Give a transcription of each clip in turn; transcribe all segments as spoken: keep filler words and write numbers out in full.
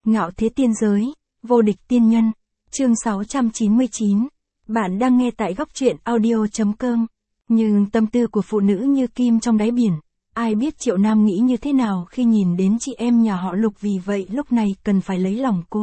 Ngạo thế tiên giới, vô địch tiên nhân, chương sáu trăm chín mươi chín. Bạn đang nghe tại góc truyện audio chấm com. Nhưng tâm tư của phụ nữ như kim trong đáy biển. Ai biết Triệu Nam nghĩ như thế nào khi nhìn đến chị em nhà họ Lục, vì vậy lúc này cần phải lấy lòng cô.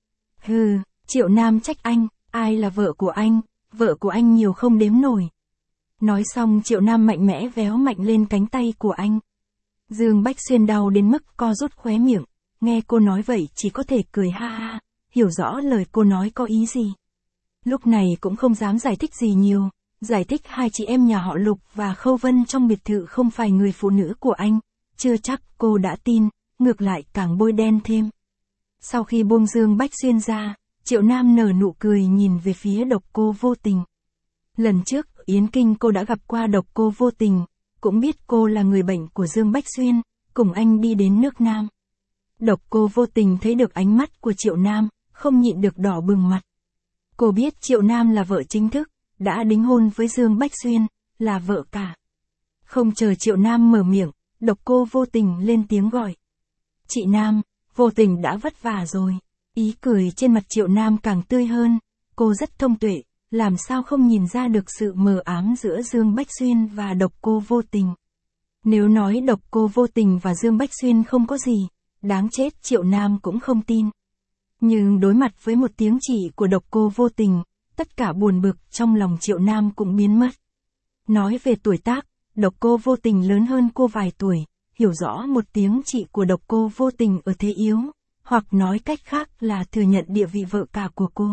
Hừ, Triệu Nam trách anh, ai là vợ của anh, vợ của anh nhiều không đếm nổi. Nói xong Triệu Nam mạnh mẽ véo mạnh lên cánh tay của anh. Dương Bách Xuyên đau đến mức co rút khóe miệng, nghe cô nói vậy chỉ có thể cười ha ha, hiểu rõ lời cô nói có ý gì. Lúc này cũng không dám giải thích gì nhiều, giải thích hai chị em nhà họ Lục và Khâu Vân trong biệt thự không phải người phụ nữ của anh, chưa chắc cô đã tin, ngược lại càng bôi đen thêm. Sau khi buông Dương Bách Xuyên ra, Triệu Nam nở nụ cười nhìn về phía Độc Cô Vô Tình. Lần trước, Yến Kinh cô đã gặp qua Độc Cô Vô Tình, cũng biết cô là người bệnh của Dương Bách Xuyên, cùng anh đi đến nước Nam. Độc Cô Vô Tình thấy được ánh mắt của Triệu Nam, không nhịn được đỏ bừng mặt. Cô biết Triệu Nam là vợ chính thức, đã đính hôn với Dương Bách Xuyên, là vợ cả. Không chờ Triệu Nam mở miệng, Độc Cô Vô Tình lên tiếng gọi. Chị Nam, Vô Tình đã vất vả rồi. Ý cười trên mặt Triệu Nam càng tươi hơn, cô rất thông tuệ, làm sao không nhìn ra được sự mờ ám giữa Dương Bách Xuyên và Độc Cô Vô Tình. Nếu nói Độc Cô Vô Tình và Dương Bách Xuyên không có gì, đáng chết Triệu Nam cũng không tin. Nhưng đối mặt với một tiếng chỉ của Độc Cô Vô Tình, tất cả buồn bực trong lòng Triệu Nam cũng biến mất. Nói về tuổi tác, Độc Cô Vô Tình lớn hơn cô vài tuổi, hiểu rõ một tiếng chỉ của Độc Cô Vô Tình ở thế yếu, hoặc nói cách khác là thừa nhận địa vị vợ cả của cô.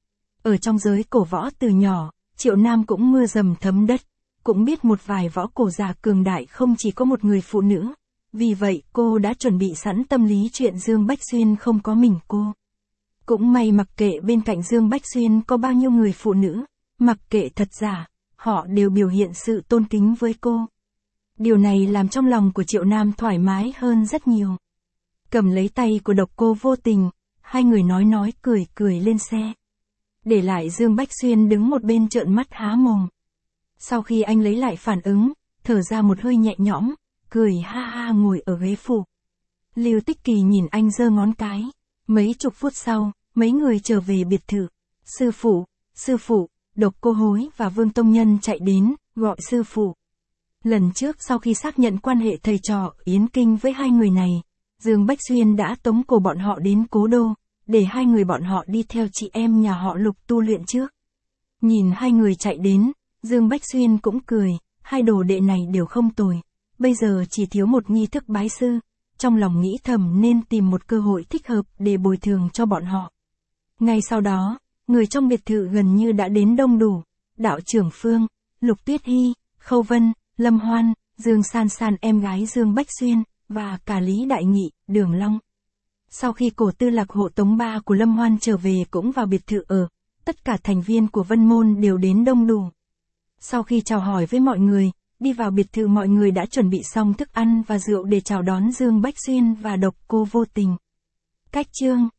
Ở trong giới cổ võ từ nhỏ, Triệu Nam cũng mưa dầm thấm đất, cũng biết một vài võ cổ già cường đại không chỉ có một người phụ nữ. Vì vậy cô đã chuẩn bị sẵn tâm lý chuyện Dương Bách Xuyên không có mình cô. Cũng may mặc kệ bên cạnh Dương Bách Xuyên có bao nhiêu người phụ nữ, mặc kệ thật giả, họ đều biểu hiện sự tôn kính với cô. Điều này làm trong lòng của Triệu Nam thoải mái hơn rất nhiều. Cầm lấy tay của Độc Cô Vô Tình, hai người nói nói cười cười lên xe. Để lại Dương Bách Xuyên đứng một bên trợn mắt há mồm. Sau khi anh lấy lại phản ứng, thở ra một hơi nhẹ nhõm, cười ha ha ngồi ở ghế phụ. Lưu Tích Kỳ nhìn anh giơ ngón cái. Mấy chục phút sau, mấy người trở về biệt thự. Sư phụ, sư phụ, Độc Cô Hối và Vương Tông Nhân chạy đến, gọi sư phụ. Lần trước sau khi xác nhận quan hệ thầy trò Yến Kinh với hai người này, Dương Bách Xuyên đã tống cổ bọn họ đến Cố Đô, để hai người bọn họ đi theo chị em nhà họ Lục tu luyện trước. Nhìn hai người chạy đến, Dương Bách Xuyên cũng cười, hai đồ đệ này đều không tồi. Bây giờ chỉ thiếu một nghi thức bái sư, trong lòng nghĩ thầm nên tìm một cơ hội thích hợp để bồi thường cho bọn họ. Ngay sau đó, người trong biệt thự gần như đã đến đông đủ, đạo trưởng Phương, Lục Tuyết Hy, Khâu Vân, Lâm Hoan, Dương San San em gái Dương Bách Xuyên, và cả Lý Đại Nghị, Đường Long. Sau khi cổ tư lạc hộ tống ba của Lâm Hoan trở về cũng vào biệt thự ở, tất cả thành viên của Vân Môn đều đến đông đủ. Sau khi chào hỏi với mọi người, đi vào biệt thự mọi người đã chuẩn bị xong thức ăn và rượu để chào đón Dương Bách Xuyên và Độc Cô Vô Tình. Cách chương